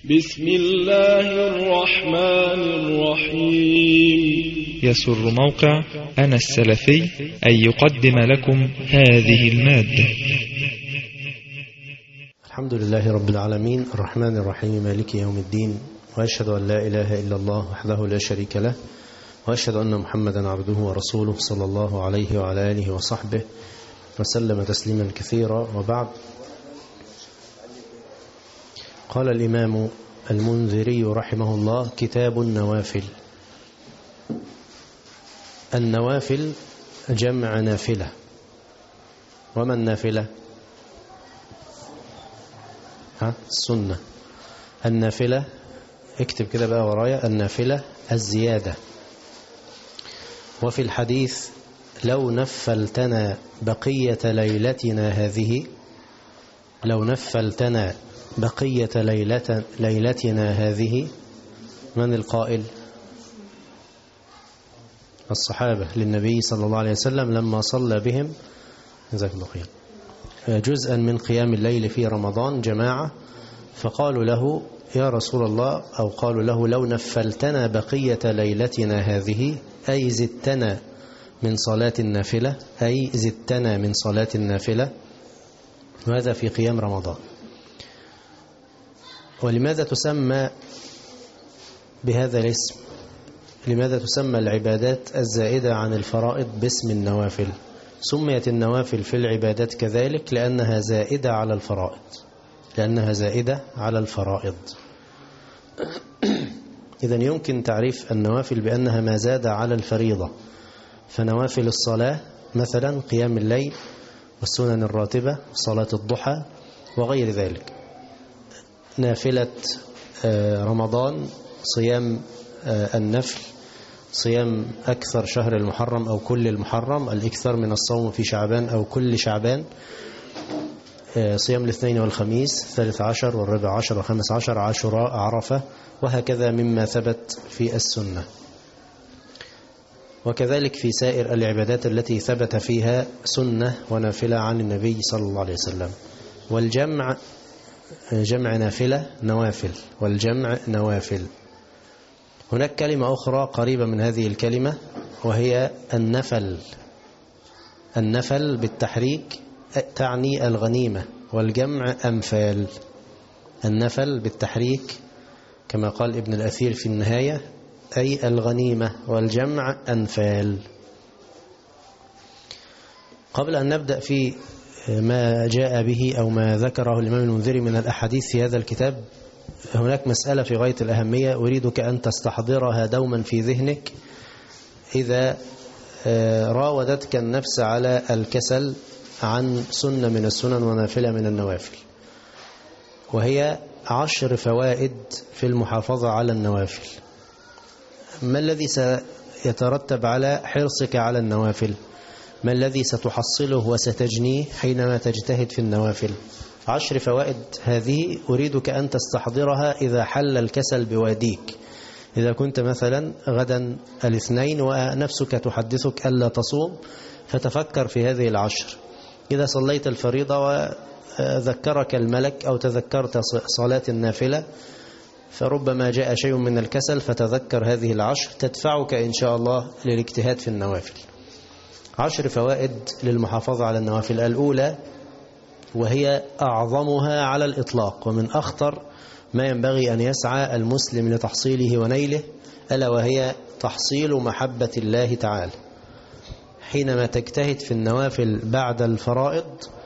بسم الله الرحمن الرحيم. يسر موقع أنا السلفي أن يقدم لكم هذه المادة. الحمد لله رب العالمين الرحمن الرحيم مالك يوم الدين، وأشهد أن لا إله إلا الله وحده لا شريك له، وأشهد أن محمدا عبده ورسوله صلى الله عليه وعلى آله وصحبه وسلم تسليما كثيرا، وبعد. قال الإمام المنذري رحمه الله: كتاب النوافل. النوافل جمع نافلة. وما النافلة؟ السنة. النافلة اكتب كده بقى ورايا: النافلة الزيادة. وفي الحديث: لو نفلتنا بقية ليلتنا هذه، لو نفلتنا بقية ليلتنا هذه. من القائل؟ الصحابة للنبي صلى الله عليه وسلم لما صلى بهم جزاك الله خير جزءا من قيام الليل في رمضان جماعة، فقالوا له: يا رسول الله، أو قالوا له: لو نفلتنا بقية ليلتنا هذه، أي زدتنا من صلاة النافلة، أي زدتنا من صلاة النافلة، وهذا في قيام رمضان. ولماذا تسمى بهذا الاسم؟ لماذا تسمى العبادات الزائدة عن الفرائض باسم النوافل؟ سميت النوافل في العبادات كذلك لأنها زائدة على الفرائض، لأنها زائدة على الفرائض. إذن يمكن تعريف النوافل بأنها ما زاد على الفريضة. فنوافل الصلاة مثلا قيام الليل والسنن الراتبة، صلاة الضحى وغير ذلك. نافلة رمضان صيام النفل، صيام أكثر شهر المحرم أو كل المحرم، الإكثر من الصوم في شعبان أو كل شعبان، صيام الاثنين والخميس، 13 والرابع عشر وخمس عشر، عاشوراء، عرفة، وهكذا مما ثبت في السنة. وكذلك في سائر العبادات التي ثبت فيها سنة ونافلة عن النبي صلى الله عليه وسلم. والجمع جمع نافلة نوافل، والجمع نوافل. هناك كلمة أخرى قريبة من هذه الكلمة وهي النفل. النفل بالتحريك تعني الغنيمة، والجمع أنفال. النفل بالتحريك كما قال ابن الأثير في النهاية أي الغنيمة، والجمع أنفال. قبل أن نبدأ في ما جاء به أو ما ذكره الإمام المنذري من الأحاديث في هذا الكتاب، هناك مسألة في غاية الأهمية أريدك أن تستحضرها دوما في ذهنك إذا راودتك النفس على الكسل عن سنة من السنن ونافلة من النوافل، وهي 10 فوائد في المحافظة على النوافل. ما الذي سيترتب على حرصك على النوافل؟ ما الذي ستحصله وستجنيه حينما تجتهد في النوافل؟ 10 فوائد هذه أريدك أن تستحضرها إذا حل الكسل بواديك. إذا كنت مثلا غدا الاثنين ونفسك تحدثك ألا تصوم، فتفكر في هذه 10. إذا صليت الفريضة وذكرك الملك أو تذكرت صلاة النافلة، فربما جاء شيء من الكسل فتذكر هذه 10 تدفعك إن شاء الله للاجتهاد في النوافل. 10 فوائد للمحافظة على النوافل. الأولى وهي أعظمها على الإطلاق ومن أخطر ما ينبغي أن يسعى المسلم لتحصيله ونيله، ألا وهي تحصيل محبة الله تعالى. حينما تجتهد في النوافل بعد الفرائض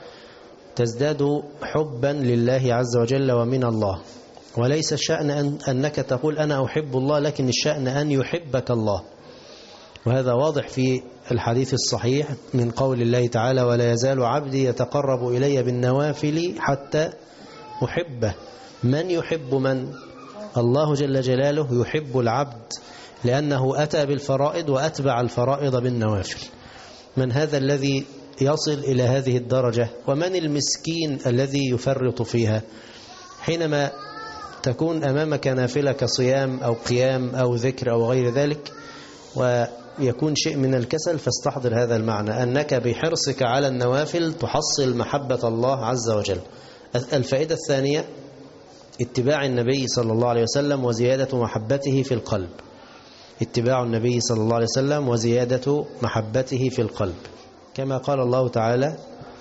تزداد حبا لله عز وجل ومن الله. وليس الشأن أنك تقول أنا أحب الله، لكن الشأن أن يحبك الله. وهذا واضح في الحديث الصحيح من قول الله تعالى: ولا يزال عبدي يتقرب إلي بالنوافل حتى أحبه. من يحب من؟ الله جل جلاله يحب العبد لأنه أتى بالفرائض وأتبع الفرائض بالنوافل. من هذا الذي يصل إلى هذه الدرجة؟ ومن المسكين الذي يفرط فيها؟ حينما تكون أمامك نافلة كصيام أو قيام أو ذكر أو غير ذلك ويكون شيء من الكسل، فاستحضر هذا المعنى أنك بحرصك على النوافل تحصل محبة الله عز وجل. الفائدة الثانية اتباع النبي صلى الله عليه وسلم وزيادة محبته في القلب. اتباع النبي صلى الله عليه وسلم وزيادة محبته في القلب، كما قال الله تعالى: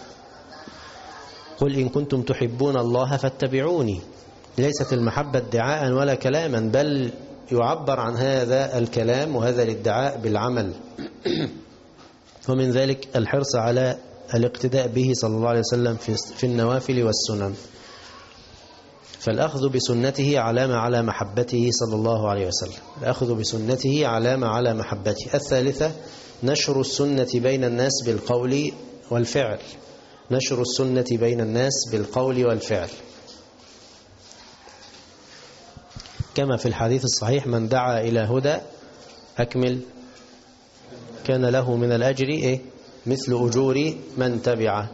قل إن كنتم تحبون الله فاتبعوني. ليست المحبة ادعاء ولا كلاما، بل يعبر عن هذا الكلام وهذا الادعاء بالعمل. ومن ذلك الحرص على الاقتداء به صلى الله عليه وسلم في النوافل والسنن. فالأخذ بسنته علامة على محبته صلى الله عليه وسلم. الأخذ بسنته علامة على محبته. الثالثة نشر السنة بين الناس بالقول والفعل. نشر السنة بين الناس بالقول والفعل، كما في الحديث الصحيح: من دعا إلى هدى أكمل كان له من الأجر مثل أجور من تبعه.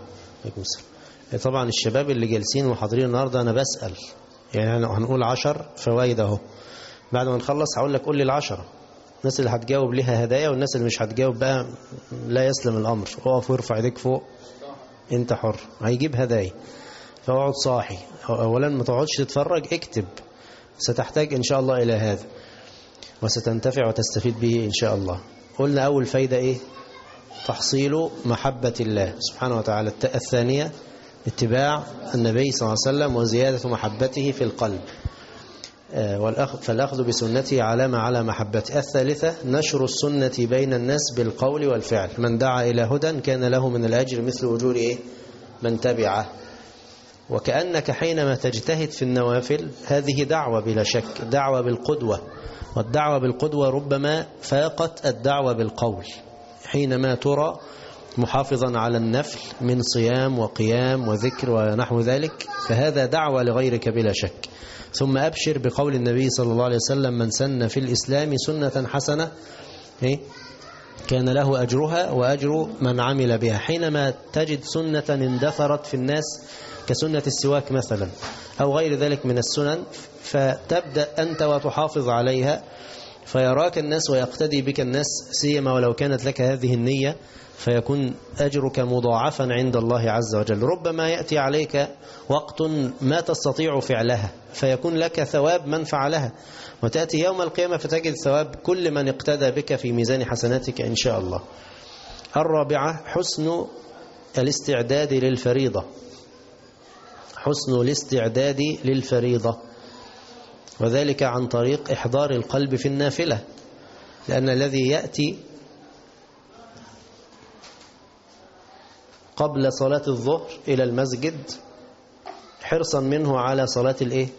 طبعا الشباب اللي جالسين وحاضرين النهاردة أنا بسأل، يعني هنقول 10 فوائد اهو، بعد ما نخلص هقول لك قول لي ال10. الناس اللي هتجاوب لها هدايا، والناس اللي مش هتجاوب بقى لا يسلم الأمر. اقف وارفع ايديك فوق، انت حر، هيجيب هدايا. فاقعد صاحي، اولا ما تقعدش تتفرج، اكتب، ستحتاج ان شاء الله الى هذا وستنتفع وتستفيد به ان شاء الله. قلنا اول فايدة تحصيل محبة الله سبحانه وتعالى. الثانية اتباع النبي صلى الله عليه وسلم وزيادة محبته في القلب، فالأخذ بسنته علامة على محبته. الثالثة نشر السنة بين الناس بالقول والفعل. من دعا إلى هدى كان له من الأجر مثل أجور من تبعه. وكأنك حينما تجتهد في النوافل هذه دعوة بلا شك، دعوة بالقدوة، والدعوة بالقدوة ربما فاقت الدعوة بالقول. حينما ترى محافظا على النفل من صيام وقيام وذكر ونحو ذلك، فهذا دعوة لغيرك بلا شك. ثم أبشر بقول النبي صلى الله عليه وسلم: من سن في الإسلام سنة حسنة كان له أجرها وأجر من عمل بها. حينما تجد سنة اندثرت في الناس كسنة السواك مثلا أو غير ذلك من السنن، فتبدأ أنت وتحافظ عليها، فيراك الناس ويقتدي بك الناس، سيما ولو كانت لك هذه النية، فيكون أجرك مضاعفا عند الله عز وجل. ربما يأتي عليك وقت ما تستطيع فعلها فيكون لك ثواب من فعلها، وتأتي يوم القيامة فتجد ثواب كل من اقتدى بك في ميزان حسناتك إن شاء الله. الرابعة حسن الاستعداد للفريضة. حسن الاستعداد للفريضة، وذلك عن طريق إحضار القلب في النافلة، لأن الذي يأتي قبل صلاة الظهر إلى المسجد حرصا منه على صلاة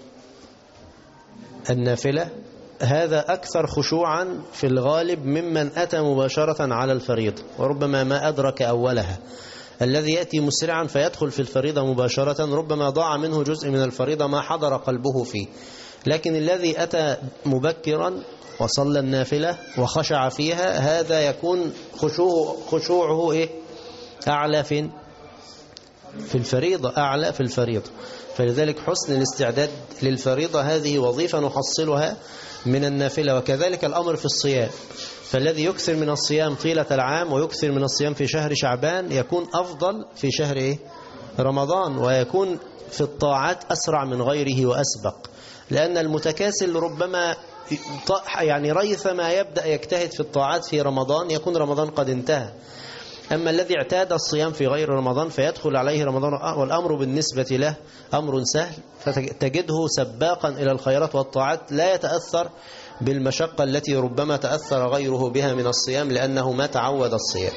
النافلة، هذا أكثر خشوعا في الغالب ممن أتى مباشرة على الفريضة، وربما ما أدرك أولها. الذي يأتي مسرعا فيدخل في الفريضة مباشرة ربما ضاع منه جزء من الفريضة ما حضر قلبه فيه. لكن الذي أتى مبكرا وصلى النافلة وخشع فيها، هذا يكون خشوعه أعلى في الفريضة، أعلى في الفريضة. فلذلك حسن الاستعداد للفريضة هذه وظيفة نحصلها من النافلة. وكذلك الأمر في الصيام، فالذي يكثر من الصيام طيلة العام ويكثر من الصيام في شهر شعبان يكون أفضل في شهر رمضان، ويكون في الطاعات أسرع من غيره وأسبق، لأن المتكاسل ربما ريثما يبدأ يجتهد في الطاعات في رمضان يكون رمضان قد انتهى. أما الذي اعتاد الصيام في غير رمضان فيدخل عليه رمضان والأمر بالنسبة له أمر سهل، فتجده سباقا إلى الخيرات والطاعات، لا يتأثر بالمشقة التي ربما تأثر غيره بها من الصيام لأنه ما تعود الصيام.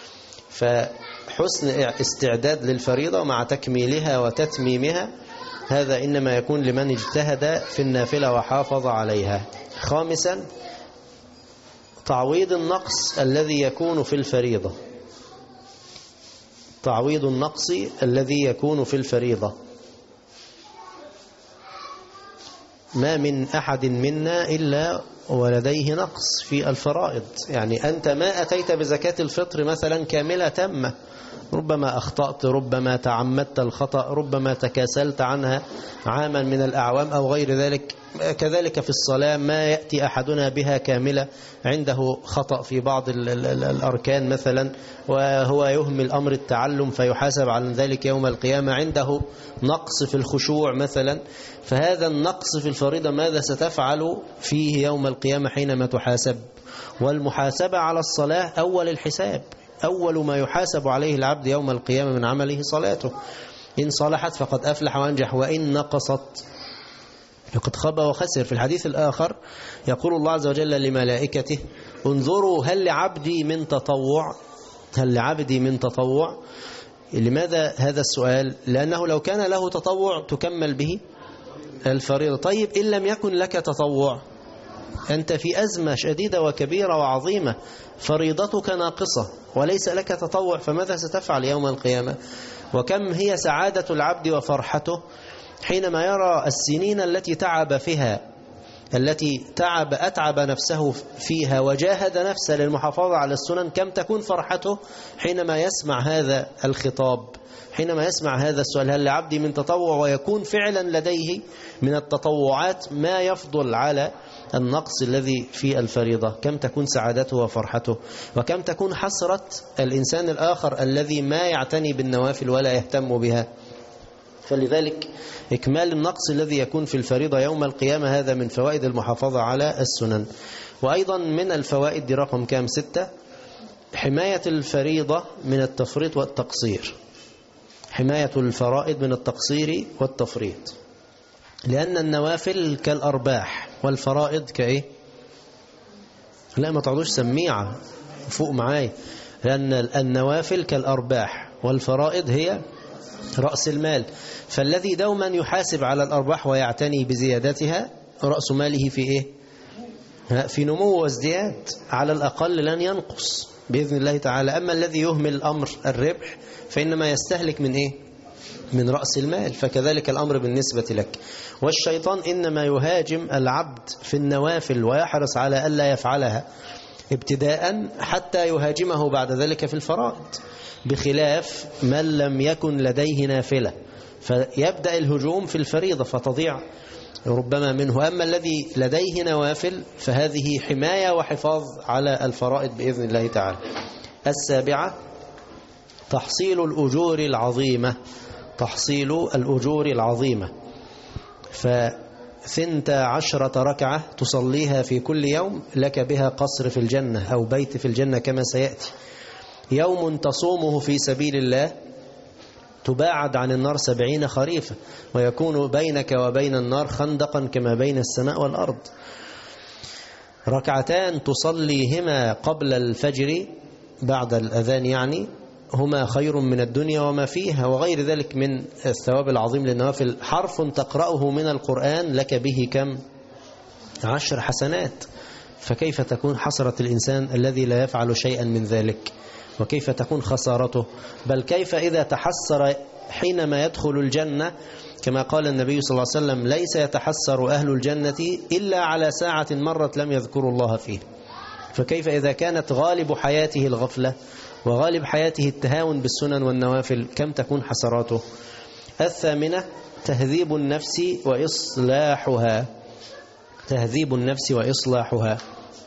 فحسن استعداد للفريضة مع تكميلها وتتميمها هذا إنما يكون لمن اجتهد في النافلة وحافظ عليها. خامسا تعويض النقص الذي يكون في الفريضة. تعويض النقص الذي يكون في الفريضة. ما من أحد منا إلا ولديه نقص في الفرائض. يعني أنت ما أتيت بزكاة الفطر مثلا كاملة تامة، ربما أخطأت، ربما تعمدت الخطأ، ربما تكاسلت عنها عاما من الأعوام أو غير ذلك. كذلك في الصلاة ما يأتي أحدنا بها كاملة، عنده خطأ في بعض الأركان مثلا وهو يهمل أمر التعلم فيحاسب على ذلك يوم القيامة، عنده نقص في الخشوع مثلا، فهذا النقص في الفريضة ماذا ستفعل فيه يوم القيامة حينما تحاسب؟ والمحاسبة على الصلاة أول الحساب، أول ما يحاسب عليه العبد يوم القيامة من عمله صلاته، إن صلحت فقد أفلح وأنجح، وإن نقصت فقد خاب وخسر. في الحديث الآخر يقول الله عز وجل لملائكته انظروا هل لعبدي من تطوع، هل لعبدي من تطوع. لماذا هذا السؤال؟ لأنه لو كان له تطوع تكمل به الفريضة. طيب إن لم يكن لك تطوع، أنت في أزمة شديدة وكبيرة وعظيمة، فريضتك ناقصة وليس لك تطوع، فماذا ستفعل يوم القيامة؟ وكم هي سعادة العبد وفرحته حينما يرى السنين التي تعب فيها، التي أتعب نفسه فيها وجاهد نفسه للمحافظة على السنن، كم تكون فرحته حينما يسمع هذا الخطاب، حينما يسمع هذا السؤال هل لعبدي من تطوع، ويكون فعلا لديه من التطوعات ما يفضل على النقص الذي في الفريضة. كم تكون سعادته وفرحته، وكم تكون حسرة الإنسان الآخر الذي ما يعتني بالنوافل ولا يهتم بها. فلذلك إكمال النقص الذي يكون في الفريضة يوم القيامة هذا من فوائد المحافظة على السنن. وأيضا من الفوائد دي رقم كام 6، حماية الفريضة من التفريط والتقصير، حماية الفرائض من التقصير والتفريط، لأن النوافل كالأرباح والفرائض كإيه؟ لا ما تعودوش سميعة فوق معاي، لأن النوافل كالأرباح والفرائض هي رأس المال، فالذي دوما يحاسب على الأرباح ويعتني بزيادتها رأس ماله في إيه؟ في نمو وازدياد، على الأقل لن ينقص بإذن الله تعالى. أما الذي يهمل الأمر الربح فإنما يستهلك من إيه؟ من رأس المال. فكذلك الأمر بالنسبة لك. والشيطان إنما يهاجم العبد في النوافل ويحرص على ألا يفعلها ابتداء حتى يهاجمه بعد ذلك في الفرائض، بخلاف من لم يكن لديه نافلة فيبدأ الهجوم في الفريضة فتضيع ربما منه. أما الذي لديه نوافل فهذه حماية وحفاظ على الفرائض بإذن الله تعالى. 7، تحصيل الأجور العظيمة، تحصيل الأجور العظيمة. 12 ركعة تصليها في كل يوم لك بها قصر في الجنة أو بيت في الجنة كما سيأتي. يوم تصومه في سبيل الله تباعد عن النار 70 خريفا، ويكون بينك وبين النار خندقا كما بين السماء والأرض. 2 تصليهما قبل الفجر بعد الأذان يعني، هما خير من الدنيا وما فيها، وغير ذلك من الثواب العظيم للنوافل. حرف تقرأه من القرآن لك به كم؟ 10 حسنات. فكيف تكون حسرة الإنسان الذي لا يفعل شيئا من ذلك، وكيف تكون خسارته؟ بل كيف إذا تحسر حينما يدخل الجنة، كما قال النبي صلى الله عليه وسلم ليس يتحسر أهل الجنة إلا على ساعة مرت لم يذكروا الله فيه. فكيف إذا كانت غالب حياته الغفلة وغالب حياته التهاون بالسنن والنوافل، كم تكون حسراته؟ 8 تهذيب النفس وإصلاحها، تهذيب النفس وإصلاحها.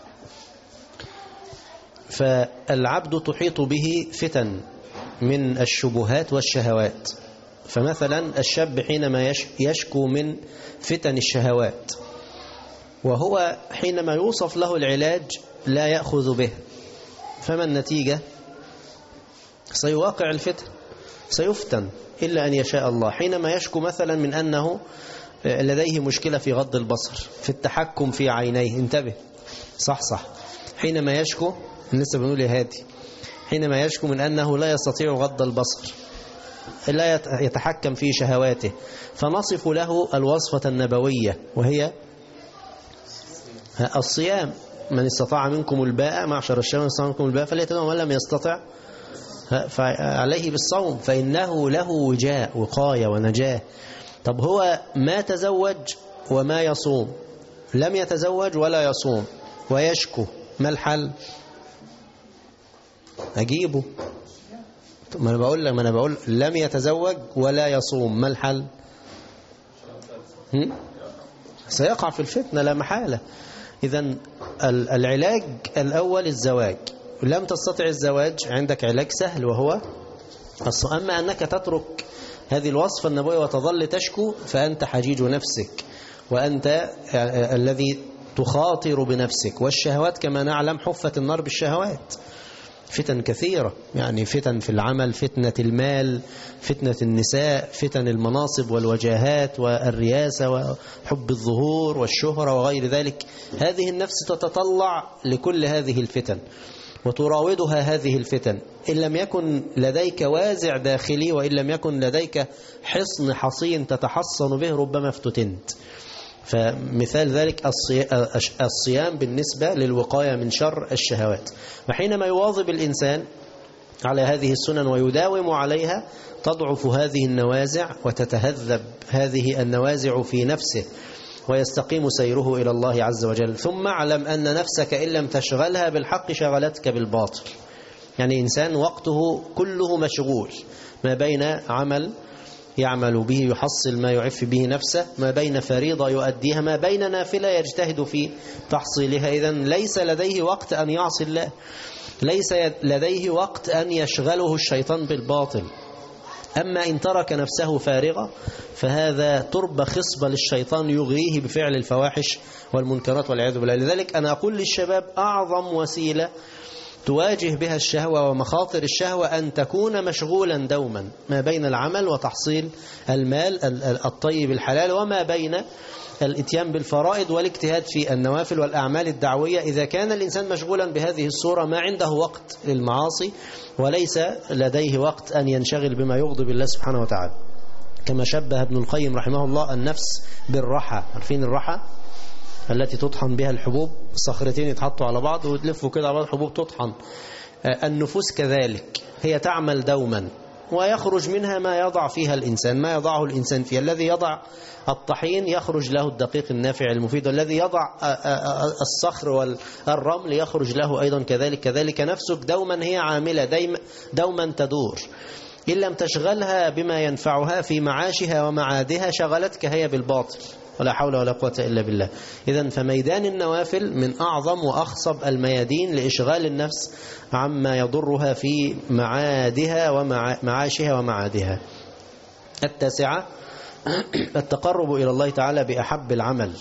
فالعبد تحيط به فتن من الشبهات والشهوات. فمثلا الشاب حينما يشكو من فتن الشهوات، وهو حينما يوصف له العلاج لا يأخذ به، فما النتيجة؟ سيواقع الفتن، سيفتن إلا أن يشاء الله. حينما يشكو مثلا من أنه لديه مشكلة في غض البصر، في التحكم في عينيه، انتبه صح. حينما يشكو، لسه بنقول يا هادي، حينما يشكو من أنه لا يستطيع غض البصر، لا يتحكم في شهواته، فنصف له الوصفة النبوية وهي الصيام. من استطاع منكم الباء، معشر الشباب من استطاع منكم الباء فليتداوم، ومن لم يستطع فعليه بالصوم فإنه له وجاء، وقاية ونجاة. طب هو ما تزوج وما يصوم، لم يتزوج ولا يصوم ويشكو، ما الحل؟ أجيبه ما أنا بقول لم يتزوج ولا يصوم، ما الحل؟ سيقع في الفتنة لا محالة. إذن العلاج الأول الزواج. لم تستطع الزواج، عندك علاج سهل وهو أما أنك تترك هذه الوصفة النبوية وتظل تشكو فأنت حجيج نفسك، وأنت الذي تخاطر بنفسك. والشهوات كما نعلم حفت النار بالشهوات، فتن كثيرة، يعني فتن في العمل، فتنة المال، فتنة النساء، فتن المناصب والوجاهات والرياسة وحب الظهور والشهرة وغير ذلك. هذه النفس تتطلع لكل هذه الفتن وتراودها هذه الفتن. إن لم يكن لديك وازع داخلي وإن لم يكن لديك حصن حصين تتحصن به ربما افتتنت. فمثال ذلك الصيام بالنسبة للوقاية من شر الشهوات. وحينما يواظب الإنسان على هذه السنن ويداوم عليها تضعف هذه النوازع وتتهذب هذه النوازع في نفسه ويستقيم سيره إلى الله عز وجل. ثم اعلم أن نفسك إن لم تشغلها بالحق شغلتك بالباطل. يعني إنسان وقته كله مشغول، ما بين عمل يعمل به يحصل ما يعف به نفسه، ما بين فريضة يؤديها، ما بين نافلة يجتهد في تحصيلها. إذن ليس لديه وقت أن يعصي الله، ليس لديه وقت أن يشغله الشيطان بالباطل. أما إن ترك نفسه فارغة فهذا تربة خصبة للشيطان يغريه بفعل الفواحش والمنكرات والعياذ بالله. لذلك أنا أقول للشباب أعظم وسيلة تواجه بها الشهوة ومخاطر الشهوة أن تكون مشغولا دوما ما بين العمل وتحصيل المال الطيب الحلال، وما بين الاتيان بالفرائض والاجتهاد في النوافل والأعمال الدعوية. إذا كان الإنسان مشغولا بهذه الصورة ما عنده وقت للمعاصي وليس لديه وقت أن ينشغل بما يغضب الله سبحانه وتعالى. كما شبه ابن القيم رحمه الله النفس بالرحى. عارفين الرحى التي تطحن بها الحبوب، صخرتين يتحطوا على بعض وتلفوا كده على بعض الحبوب تطحن. النفوس كذلك، هي تعمل دوما ويخرج منها ما يضع فيها الإنسان، ما يضعه الإنسان فيها. الذي يضع الطحين يخرج له الدقيق النافع المفيد، والذي يضع الصخر والرمل يخرج له أيضا كذلك. كذلك نفسك دوما هي عاملة، دوما تدور. إن لم تشغلها بما ينفعها في معاشها ومعادها شغلتك هي بالباطل، ولا حول ولا قوة إلا بالله. إذن فميدان النوافل من أعظم وأخصب الميادين لإشغال النفس عما يضرها في معادها ومعاشها ومعادها. 9 التقرب إلى الله تعالى بأحب العمل.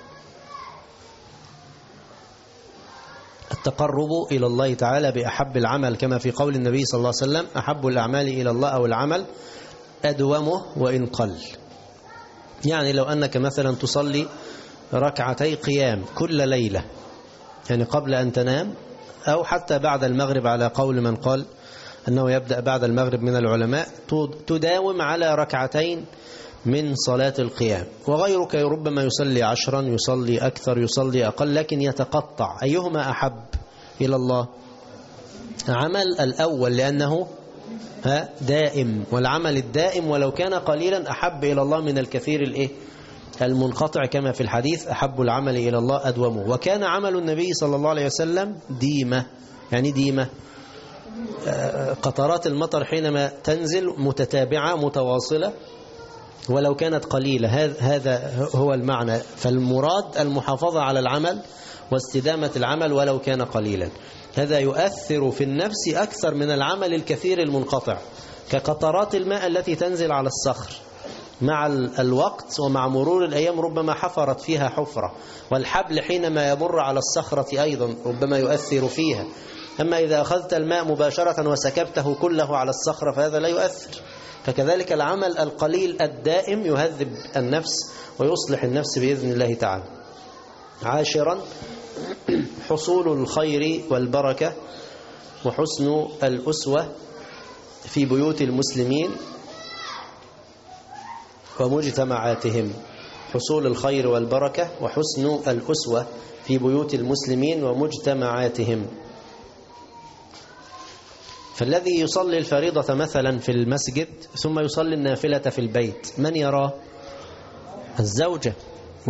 التقرب إلى الله تعالى بأحب العمل، كما في قول النبي صلى الله عليه وسلم: أحب الأعمال إلى الله أو العمل أدومه وإن قل. يعني لو أنك مثلا تصلي ركعتي قيام كل ليلة، يعني قبل أن تنام أو حتى بعد المغرب، على قول من قال أنه يبدأ بعد المغرب من العلماء، تداوم على ركعتين من صلاة القيام. وغيرك ربما يصلي 10، يصلي أكثر، يصلي أقل، لكن يتقطع. أيهما أحب إلى الله؟ عمل الأول لأنه دائم، والعمل الدائم ولو كان قليلا أحب إلى الله من الكثير المنقطع، كما في الحديث: أحب العمل إلى الله أدومه. وكان عمل النبي صلى الله عليه وسلم ديمة. يعني ديمة قطرات المطر حينما تنزل متتابعة متواصلة ولو كانت قليلة، هذا هو المعنى. فالمراد المحافظة على العمل واستدامة العمل ولو كان قليلا. هذا يؤثر في النفس أكثر من العمل الكثير المنقطع، كقطرات الماء التي تنزل على الصخر. مع الوقت ومع مرور الأيام ربما حفرت فيها حفرة، والحبل حينما يمر على الصخرة أيضا ربما يؤثر فيها. أما إذا أخذت الماء مباشرة وسكبته كله على الصخرة فهذا لا يؤثر. فكذلك العمل القليل الدائم يهذب النفس ويصلح النفس بإذن الله تعالى. 10 حصول الخير والبركة وحسن الأسوة في بيوت المسلمين ومجتمعاتهم. حصول الخير والبركة وحسن الأسوة في بيوت المسلمين ومجتمعاتهم. فالذي يصلي الفريضة مثلا في المسجد ثم يصلي النافلة في البيت، من يراه؟ الزوجة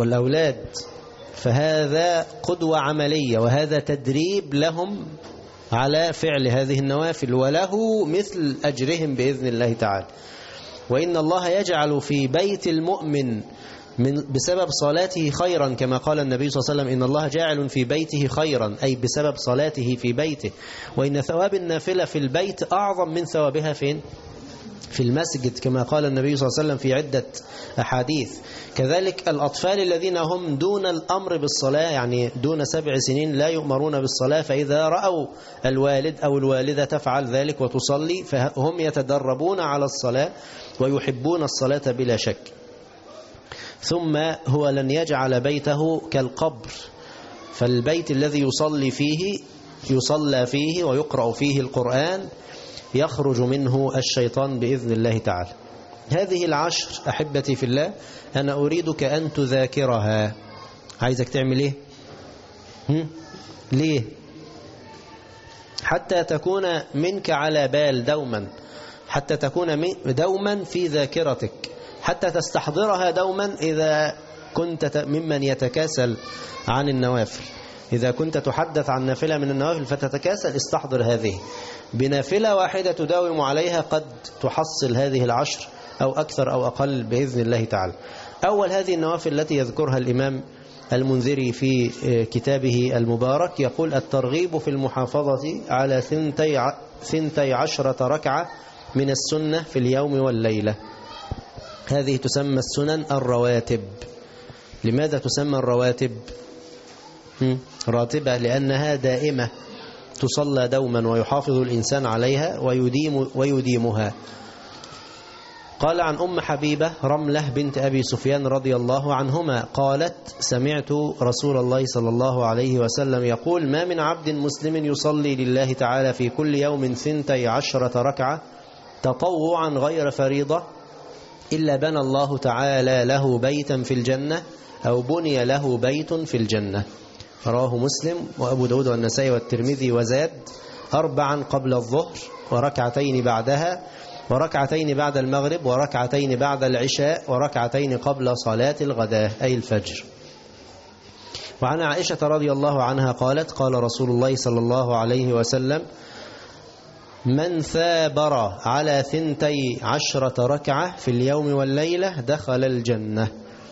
والأولاد. فهذا قدوة عملية، وهذا تدريب لهم على فعل هذه النوافل، وله مثل أجرهم بإذن الله تعالى. وإن الله يجعل في بيت المؤمن بسبب صلاته خيرا، كما قال النبي صلى الله عليه وسلم: إن الله جاعل في بيته خيرا، أي بسبب صلاته في بيته. وإن ثواب النافلة في البيت أعظم من ثوابها فين؟ في المسجد، كما قال النبي صلى الله عليه وسلم في عدة أحاديث. كذلك الأطفال الذين هم دون الأمر بالصلاة، يعني دون 7 سنين لا يؤمرون بالصلاة، فإذا رأوا الوالد أو الوالدة تفعل ذلك وتصلي فهم يتدربون على الصلاة ويحبون الصلاة بلا شك. ثم هو لن يجعل بيته كالقبر، فالبيت الذي يصلى فيه ويقرأ فيه القرآن يخرج منه الشيطان بإذن الله تعالى. هذه العشر أحبتي في الله أنا أريدك أن تذاكرها. عايزك تعمل إيه؟ ليه؟ حتى تكون منك على بال دوما، حتى تكون دوما في ذاكرتك، حتى تستحضرها دوما. إذا كنت ممن يتكاسل عن النوافل، إذا كنت تحدث عن نافلة من النوافل فتتكاسل، استحضر هذه. بنافلة واحدة تداوم عليها قد تحصل هذه العشر أو أكثر أو أقل بإذن الله تعالى. أول هذه النوافل التي يذكرها الإمام المنذري في كتابه المبارك، يقول: الترغيب في المحافظة على 12 ركعة من السنة في اليوم والليلة. هذه تسمى السنن الرواتب. لماذا تسمى الرواتب؟ راتبة لأنها دائمة تصلى دوما ويحافظ الإنسان عليها ويديمها. قال عن أم حبيبة رملة بنت أبي سفيان رضي الله عنهما قالت: سمعت رسول الله صلى الله عليه وسلم يقول: ما من عبد مسلم يصلي لله تعالى في كل يوم 12 ركعة تطوعا غير فريضة إلا بنى الله تعالى له بيتا في الجنة أو بني له بيت في الجنة. رواه مسلم وأبو داود والنسائي والترمذي، وزاد: 4 قبل الظهر، وركعتين بعدها، وركعتين بعد المغرب، وركعتين بعد العشاء، وركعتين قبل صلاة الغداء أي الفجر. وعن عائشة رضي الله عنها قالت: قال رسول الله صلى الله عليه وسلم: من ثابر على 12 ركعة في اليوم والليلة دخل الجنة.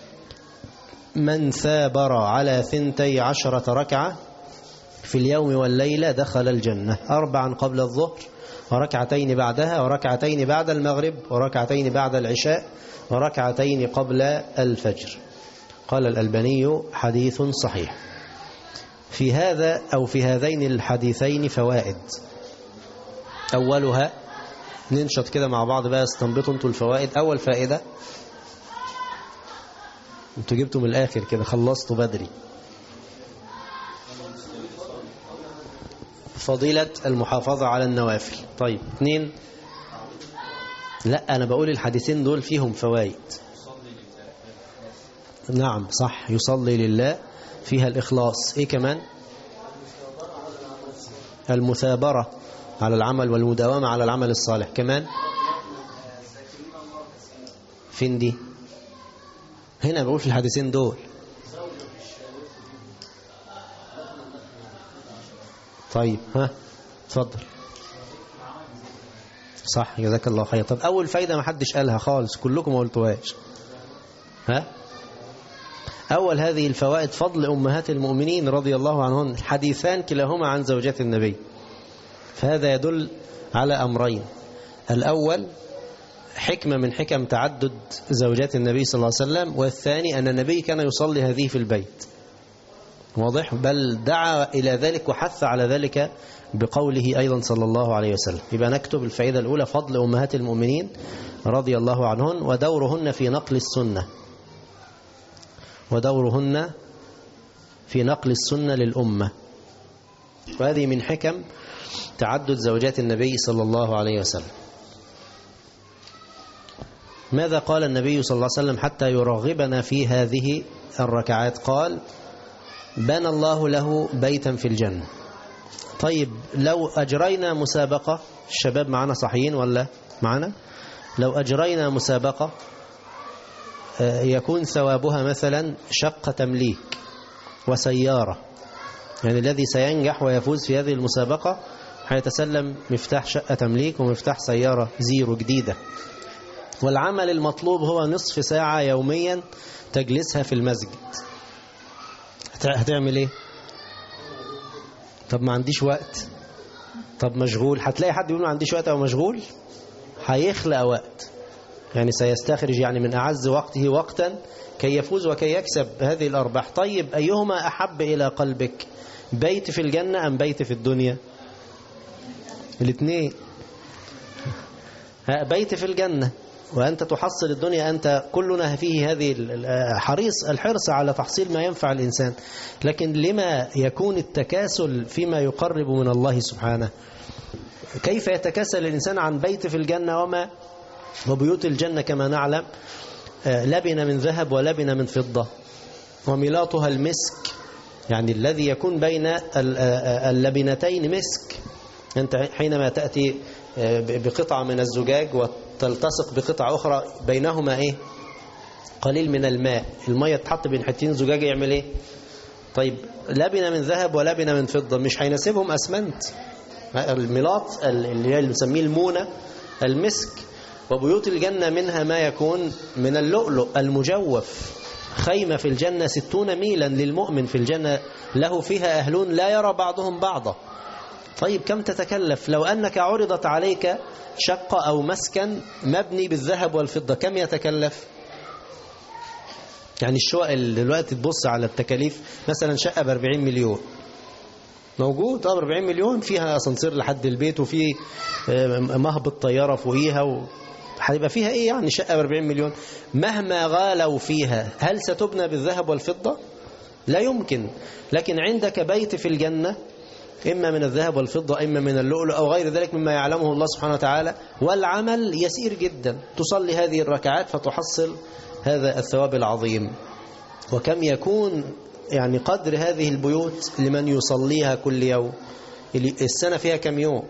من ثابر على 12 ركعة في اليوم والليلة دخل الجنة. 4 قبل الظهر، وركعتين بعدها، وركعتين بعد المغرب، وركعتين بعد العشاء، وركعتين قبل الفجر. قال الألباني: حديث صحيح. في هذا أو في هذين الحديثين فوائد. أولها، ننشط كده مع بعض بقى، استنبطوا انتوا الفوائد. أول فائدة، انتوا جبتوا من الآخر كده، خلصتوا بدري. فضيلة المحافظة على النوافل. طيب 2، لا أنا بقول الحديثين دول فيهم فوائد. نعم صح، يصلي لله، فيها الإخلاص. إيه كمان؟ المثابرة على العمل والمداومة على العمل الصالح. كمان فين دي؟ هنا بقول في الحديثين دول. طيب ها اتفضل. صح، جزاك الله خير. طب أول فايدة ما حدش قالها خالص، كلكم ما قلتوهاش. ها أول هذه الفوائد فضل أمهات المؤمنين رضي الله عنهن، حديثان كلاهما عن زوجات النبي. فهذا يدل على أمرين: الأول حكمة من حكم تعدد زوجات النبي صلى الله عليه وسلم، والثاني أن النبي كان يصلي هذه في البيت. واضح؟ بل دعا إلى ذلك وحث على ذلك بقوله أيضا صلى الله عليه وسلم. يبقى نكتب الفائدة الأولى: فضل أمهات المؤمنين رضي الله عنهن، ودورهن في نقل السنة، ودورهن في نقل السنة للأمة. وهذه من حكم تعدد زوجات النبي صلى الله عليه وسلم. ماذا قال النبي صلى الله عليه وسلم حتى يرغبنا في هذه الركعات؟ قال: بنى الله له بيتا في الجنة. طيب لو أجرينا مسابقة، الشباب معنا صحيين ولا معنا؟ لو أجرينا مسابقة يكون ثوابها مثلا شقة تمليك وسيارة، يعني الذي سينجح ويفوز في هذه المسابقة هيتسلم مفتاح شقة تمليك ومفتاح سيارة زيرو جديدة. والعمل المطلوب هو نصف ساعة يوميا تجلسها في المسجد. هتعمل ايه؟ طب ما عنديش وقت. طب مشغول. هتلاقي حد يقول ما عنديش وقت او مشغول، هيخلق وقت، يعني سيستخرج يعني من أعز وقته وقتا كي يفوز وكي يكسب هذه الأرباح. طيب أيهما أحب إلى قلبك، بيت في الجنة أم بيت في الدنيا؟ الاثنين. بيت في الجنة وأنت تحصل الدنيا، أنت كلنا فيه هذه الحرص على تحصيل ما ينفع الإنسان، لكن لما يكون التكاسل فيما يقرب من الله سبحانه؟ كيف يتكاسل الإنسان عن بيت في الجنة وبيوت الجنة كما نعلم لبن من ذهب ولبن من فضة وملاطها المسك، يعني الذي يكون بين اللبنتين مسك. أنت حينما تأتي بقطعة من الزجاج وتلتصق بقطعة أخرى بينهما إيه؟ قليل من الماء، المية تحط بين حتين زجاج يعمل إيه؟ طيب لبن من ذهب ولبن من فضة، مش هيناسبهم أسمنت. الملاط اللي بنسميه المونة المسك. وبيوت الجنة منها ما يكون من اللؤلؤ المجوف. خيمة في الجنة 60 ميلا للمؤمن في الجنة، له فيها أهلون لا يرى بعضهم بعضا. طيب كم تتكلف؟ لو أنك عرضت عليك شقة أو مسكن مبني بالذهب والفضة كم يتكلف؟ يعني الشقة اللي دلوقتي تبص على التكاليف، مثلا شقة ب40 مليون موجود، 40 مليون فيها أسانسير لحد البيت وفي مهبط طيارة فوقيها هيبقى فيها ايه يعني شقة ب40 مليون؟ مهما غالوا فيها هل ستبنى بالذهب والفضة؟ لا يمكن. لكن عندك بيت في الجنة إما من الذهب والفضة إما من اللؤلؤ أو غير ذلك مما يعلمه الله سبحانه وتعالى، والعمل يسير جدا. تصلي هذه الركعات فتحصل هذا الثواب العظيم. وكم يكون يعني قدر هذه البيوت لمن يصليها كل يوم. السنة فيها كم يوم؟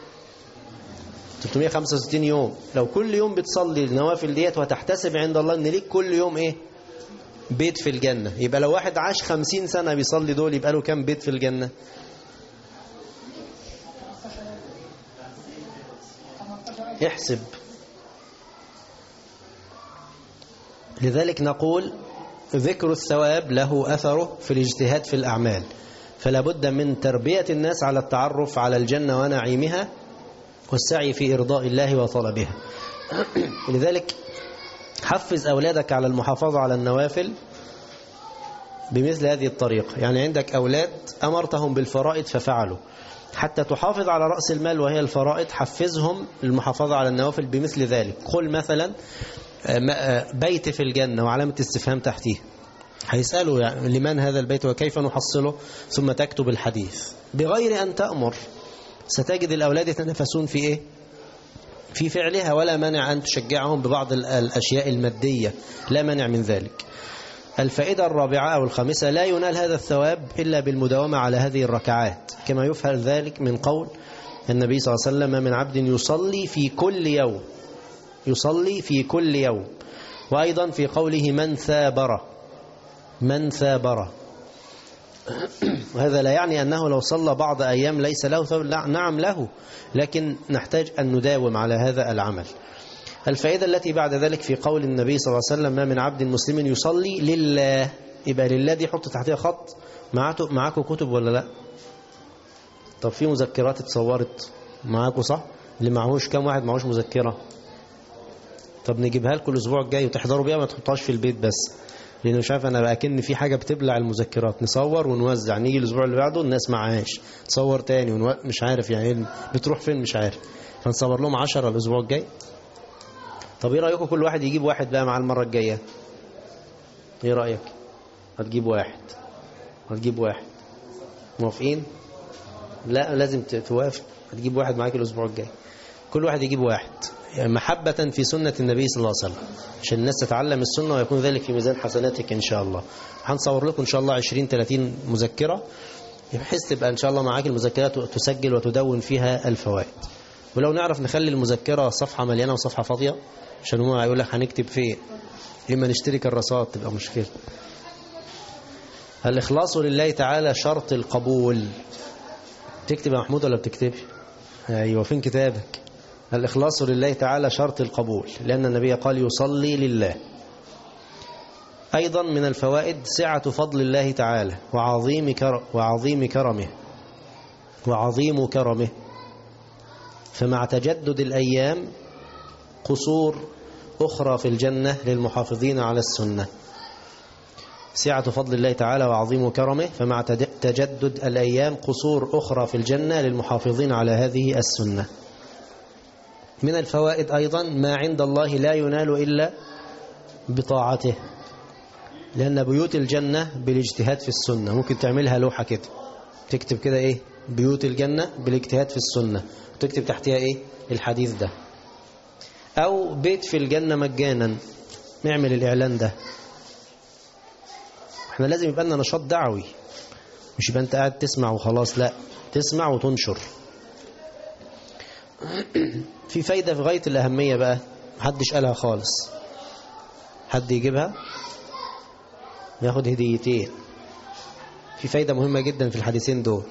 365 يوم. لو كل يوم بتصلي النوافل ديت وتحتسب عند الله ان ليك كل يوم ايه؟ بيت في الجنة. يبقى لو واحد عاش 50 سنة بيصلي دول يبقى له كم بيت في الجنة؟ احسب. لذلك نقول ذكر الثواب له أثره في الاجتهاد في الأعمال، فلا بد من تربية الناس على التعرف على الجنة ونعيمها والسعي في إرضاء الله وطلبها. لذلك حفز أولادك على المحافظة على النوافل بمثل هذه الطريقة. يعني عندك أولاد أمرتهم بالفرائض ففعلوا، حتى تحافظ على رأس المال وهي الفرائض حفزهم للمحافظة على النوافل بمثل ذلك. قل مثلا بيت في الجنة وعلامة استفهام تحتيه، هيسألوا يعني لمن هذا البيت وكيف نحصله، ثم تكتب الحديث بغير أن تأمر. ستجد الأولاد يتنافسون في إيه؟ في فعلها، ولا مانع أن تشجعهم ببعض الأشياء المادية، لا مانع من ذلك. الفائدة الرابعة أو الخامسة: لا ينال هذا الثواب إلا بالمداومة على هذه الركعات، كما يفهم ذلك من قول النبي صلى الله عليه وسلم: من عبد يصلي في كل يوم، يصلي في كل يوم. وأيضا في قوله: من ثابر، من ثابر. وهذا لا يعني أنه لو صلى بعض أيام ليس له ثواب، نعم له، لكن نحتاج أن نداوم على هذا العمل. الفائدة التي بعد ذلك في قول النبي صلى الله عليه وسلم: ما من عبد مسلم يصلي لله. يبقى لله دي حط تحتها خط. معاكم كتب ولا لا؟ طب في مذكرات اتصورت معاكم صح؟ اللي معهوش كم واحد معهوش مذكرة؟ طب نجيبها لكم الأسبوع الجاي وتحضروا بيها، ما تحطهاش في البيت بس، لأنه مش عارف أنا بقى كأن في حاجة بتبلع المذكرات. نصور ونوزع، نيجي الأسبوع اللي بعده الناس معهاش، تصور تاني مش عارف يعني بتروح فين مش عارف، فنصور لهم 10 الأسبوع الجاي. طب ايه رأيكم كل واحد يجيب واحد بقى مع المرة الجاية؟ ايه رأيك؟ هتجيب واحد وهتجيب واحد، موافقين؟ لا لازم توافق. هتجيب واحد معاك الأسبوع الجاي، كل واحد يجيب واحد، يعني محبة في سنة النبي صلى الله عليه وسلم، عشان الناس تتعلم السنة ويكون ذلك في ميزان حسناتك إن شاء الله. هنصور لكم إن شاء الله 20-30 مذكرة، بحيث تبقى إن شاء الله معاك المذكرات تسجل وتدون فيها الفوائد. ولو نعرف نخلي المذكرة صفحة مليانة وصفحة فاضية، عشان هو هيقول لك هنكتب فين، إما نشتري كراسات تبقى مشكلة. الإخلاص لله تعالى شرط القبول. تكتب يا محمود ولا بتكتبش؟ أيوة، فين كتابك؟ الإخلاص لله تعالى شرط القبول، لأن النبي قال يصلي لله. أيضا من الفوائد سعة فضل الله تعالى وعظيم كرمه، فمع تجدد الأيام قصور أخرى في الجنة للمحافظين على السنة. سعة فضل الله تعالى وعظيم كرمه، فمع تجدد الأيام قصور أخرى في الجنة للمحافظين على هذه السنة. من الفوائد أيضا ما عند الله لا ينال إلا بطاعته، لأن بيوت الجنة بالاجتهاد في السنة. ممكن تعملها لوحة كده، تكتب كده إيه؟ بيوت الجنة بالاجتهاد في السنة، وتكتب تحتها إيه؟ الحديث ده. أو بيت في الجنة مجانا، نعمل الإعلان ده. احنا لازم يبقى لنا نشاط دعوي، مش يبقى انت قاعد تسمع وخلاص، لا، تسمع وتنشر. في فايدة في غاية الأهمية بقى محدش قالها خالص، حد يجيبها ياخد هديتين. في فايدة مهمة جدا في الحديثين دول.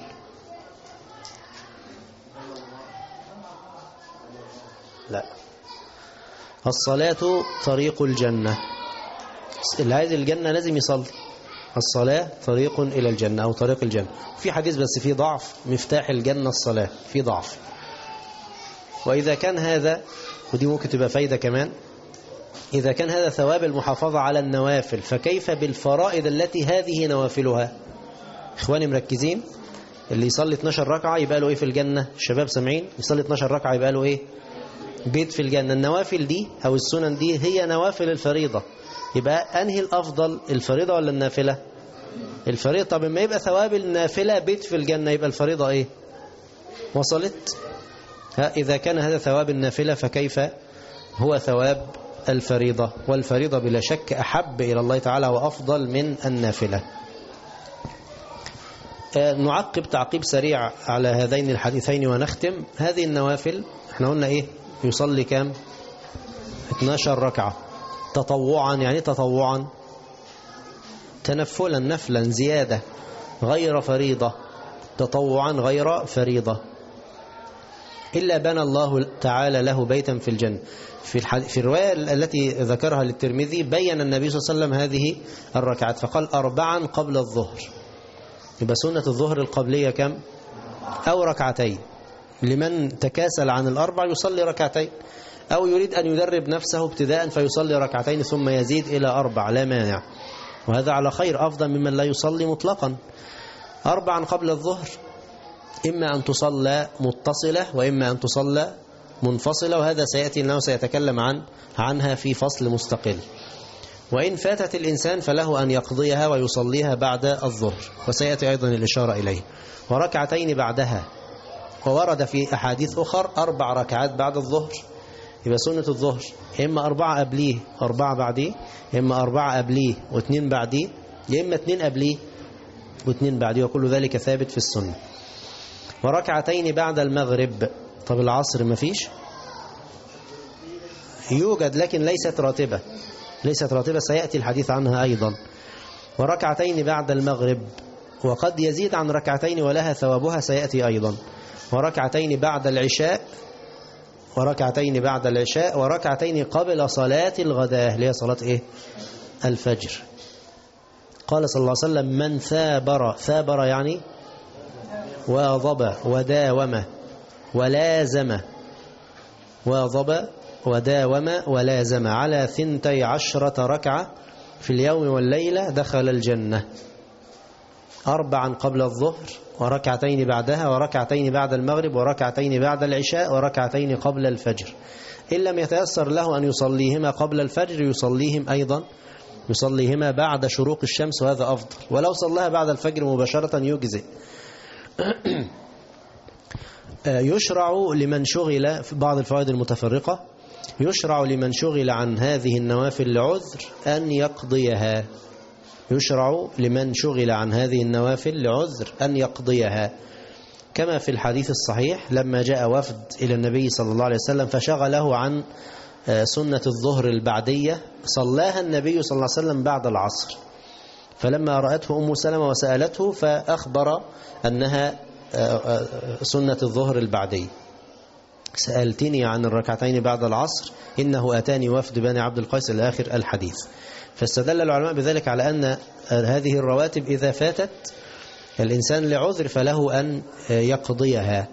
لا، الصلاة طريق الجنة. اللي عايز الجنة لازم يصلي. الصلاة طريق إلى الجنة أو طريق الجنة. في حديث بس فيه ضعف، مفتاح الجنة الصلاة، فيه ضعف. وإذا كان هذا، ودي ممكن تبقى فايدة كمان، إذا كان هذا ثواب المحافظة على النوافل، فكيف بالفرائض التي هذه نوافلها؟ إخواني مركزين؟ اللي يصلي 12 ركعة يبقى له إيه في الجنة؟ الشباب سامعين؟ يصلي 12 ركعة يبقى له إيه؟ بيت في الجنة. النوافل دي أو السنن دي هي نوافل الفريضة. يبقى أنهي الأفضل، الفريضة ولا النافلة؟ الفريضة. طب ما يبقى ثواب النافلة بيت في الجنة، يبقى الفريضة إيه؟ وصلت؟ إذا كان هذا ثواب النافلة فكيف هو ثواب الفريضة؟ والفريضة بلا شك أحب إلى الله تعالى وأفضل من النافلة. نعقب تعقيب سريع على هذين الحديثين ونختم. هذه النوافل احنا قلنا إيه؟ يصلي كام؟ 12 ركعة تطوعا. يعني تطوعا تنفلا، نفلا، زيادة، غير فريضة. تطوعا غير فريضة. إلا بنى الله تعالى له بيتا في الجنة. في الرواية التي ذكرها للترمذي بين النبي صلى الله عليه وسلم هذه الركعات، فقال 4 قبل الظهر. يبقى سنة الظهر القبلية كم؟ أو ركعتين. لمن تكاسل عن 4 يصلي ركعتين، أو يريد أن يدرب نفسه ابتداء فيصلي ركعتين ثم يزيد إلى 4، لا مانع، وهذا على خير، أفضل ممن لا يصلي مطلقا. 4 قبل الظهر، إما أن تصلى متصلة وإما أن تصلى منفصلة، وهذا سيأتي أنه سيتكلم عنها في فصل مستقل. وإن فاتت الإنسان فله أن يقضيها ويصليها بعد الظهر، وسيأتي أيضا الإشارة إليه. وركعتين بعدها. وورد في أحاديث أخر 4 ركعات بعد الظهر. يبقى سنة الظهر إما 4 قبليه 4 بعديه، إما 4 قبليه و2 بعديه، يا إما 2 قبليه و2 بعديه، وكل ذلك ثابت في السنة. وركعتين بعد المغرب. طب العصر ما فيش؟ يوجد لكن ليست راتبة، ليست راتبة، سيأتي الحديث عنها أيضا. وركعتين بعد المغرب، وقد يزيد عن ركعتين ولها ثوابها، سيأتي أيضا. وركعتين بعد العشاء، وركعتين بعد العشاء، وركعتين قبل صلاة الغداء اللي هي صلاة إيه؟ الفجر. قال صلى الله عليه وسلم: من ثابر يعني واظب وداوم ولازم، واظب وداوم ولازم على 12 ركعة في اليوم والليلة دخل الجنة. 4 قبل الظهر، وركعتين بعدها، وركعتين بعد المغرب، وركعتين بعد العشاء، وركعتين قبل الفجر. إن لم يتيسر له أن يصليهما قبل الفجر يصليهما بعد شروق الشمس، وهذا أفضل. ولو صلاها بعد الفجر مباشرة يجزئ. يشرع لمن شغل، في بعض الفوائد المتفرقة، يشرع لمن شغل عن هذه النوافل لعذر أن يقضيها. يشرع لمن شغل عن هذه النوافل لعذر أن يقضيها، كما في الحديث الصحيح لما جاء وفد إلى النبي صلى الله عليه وسلم فشغله عن سنة الظهر البعدية، صلاها النبي صلى الله عليه وسلم بعد العصر. فلما رأته أم سلمة وسألته فأخبر أنها سنة الظهر البعدية، سألتني عن الركعتين بعد العصر إنه أتاني وفد بني عبد القيس إلى آخر الحديث. فاستدل العلماء بذلك على أن هذه الرواتب إذا فاتت الإنسان لعذر فله أن يقضيها.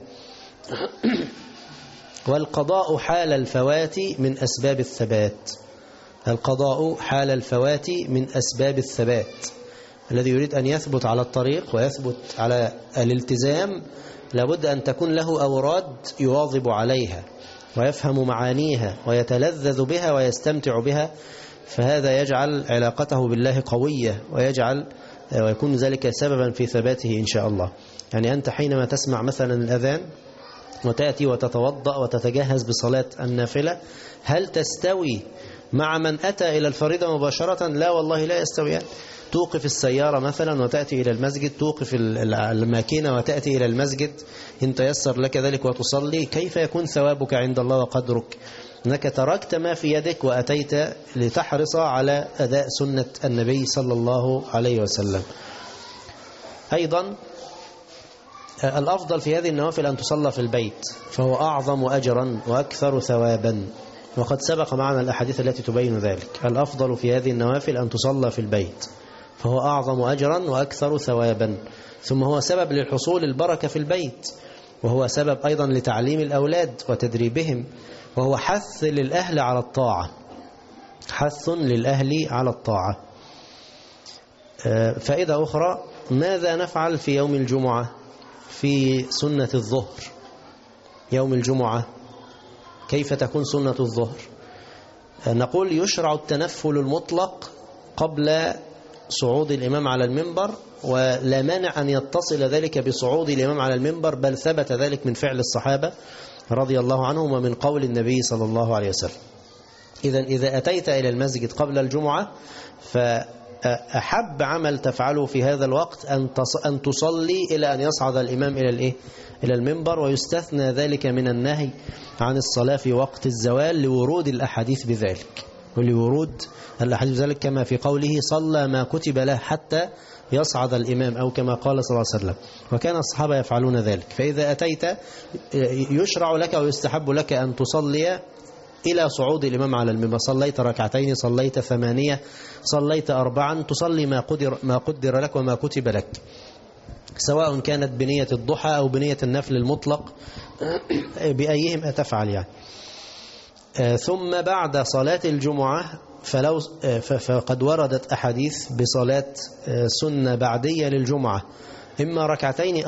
والقضاء حال الفوات من أسباب الثبات. القضاء حال الفوات من أسباب الثبات. الذي يريد أن يثبت على الطريق ويثبت على الالتزام لابد أن تكون له أوراد يواظب عليها ويفهم معانيها ويتلذذ بها ويستمتع بها، فهذا يجعل علاقته بالله قوية ويكون ذلك سببا في ثباته إن شاء الله. يعني أنت حينما تسمع مثلا الأذان وتأتي وتتوضأ وتتجهز بصلاة النافلة، هل تستوي مع من أتى إلى الفريضة مباشرة؟ لا والله لا يستويان. توقف السيارة مثلا وتأتي إلى المسجد، توقف الماكينة وتأتي إلى المسجد إن تيسر لك ذلك وتصلي، كيف يكون ثوابك عند الله وقدرك؟ أنك تركت ما في يدك وأتيت لتحرص على أداء سنة النبي صلى الله عليه وسلم. أيضا الأفضل في هذه النوافل أن تصلى في البيت، فهو أعظم أجرا وأكثر ثوابا، وقد سبق معنا الأحاديث التي تبين ذلك. الأفضل في هذه النوافل أن تصلى في البيت، فهو أعظم أجرا وأكثر ثوابا، ثم هو سبب للحصول البركة في البيت، وهو سبب أيضا لتعليم الأولاد وتدريبهم، وهو حث للأهل على الطاعة، حث للأهل على الطاعة. فائدة أخرى: ماذا نفعل في يوم الجمعة في سنة الظهر؟ يوم الجمعة كيف تكون سنة الظهر؟ نقول يشرع التنفل المطلق قبل صعود الإمام على المنبر، ولا مانع أن يتصل ذلك بصعود الإمام على المنبر، بل ثبت ذلك من فعل الصحابة رضي الله عنهم ومن قول النبي صلى الله عليه وسلم. إذا أتيت إلى المسجد قبل الجمعة فأحب عمل تفعله في هذا الوقت أن تصلي إلى أن يصعد الإمام إلى المنبر، ويستثنى ذلك من النهي عن الصلاة في وقت الزوال لورود الأحاديث بذلك، ولورود الأحاديث بذلك كما في قوله صلى ما كتب له حتى يصعد الإمام، أو كما قال صلى الله عليه وسلم، وكان الصحابة يفعلون ذلك. فإذا أتيت يشرع لك ويستحب لك أن تصلي إلى صعود الإمام على المنبر. صليت ركعتين، صليت 8، صليت 4، تصلي ما قدر لك وما كتب لك، سواء كانت بنية الضحى أو بنية النفل المطلق، بأيهم تفعل يعني. ثم بعد صلاة الجمعة فقد وردت أحاديث بصلاة سنة بعدية للجمعة، إما ركعتين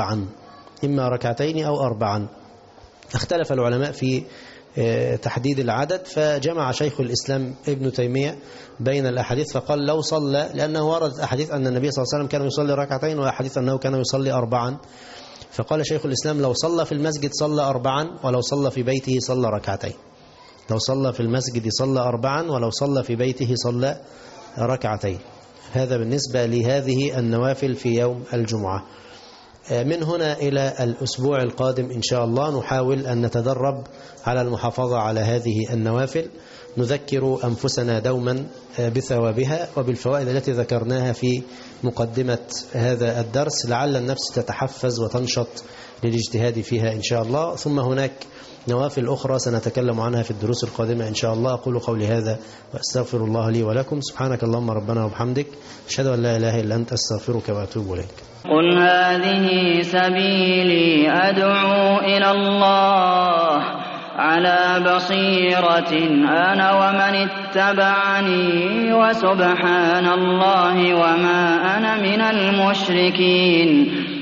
أو 4. اختلف العلماء في تحديد العدد، فجمع شيخ الإسلام ابن تيمية بين الأحاديث فقال لو صلى، لأنه وردت أحاديث أن النبي صلى الله عليه وسلم كان يصلي ركعتين، وأحاديث أنه كان يصلي 4، فقال شيخ الإسلام لو صلى في المسجد صلى 4، ولو صلى في بيته صلى ركعتين. لو صلى في المسجد صلى 4، ولو صلى في بيته صلى ركعتين. هذا بالنسبة لهذه النوافل في يوم الجمعة. من هنا إلى الأسبوع القادم إن شاء الله نحاول أن نتدرب على المحافظة على هذه النوافل، نذكر أنفسنا دوما بثوابها وبالفوائد التي ذكرناها في مقدمة هذا الدرس، لعل النفس تتحفز وتنشط للاجتهاد فيها إن شاء الله. ثم هناك نوافل أخرى سنتكلم عنها في الدروس القادمة إن شاء الله. أقول قولي هذا وأستغفر الله لي ولكم. سبحانك اللهم ربنا وبحمدك، أشهد أن لا إله إلا أنت، أستغفرك وأتوب إليك. قل هذه سبيلي أدعو إلى الله على بصيرة أنا ومن اتبعني، وسبحان الله وما أنا من المشركين.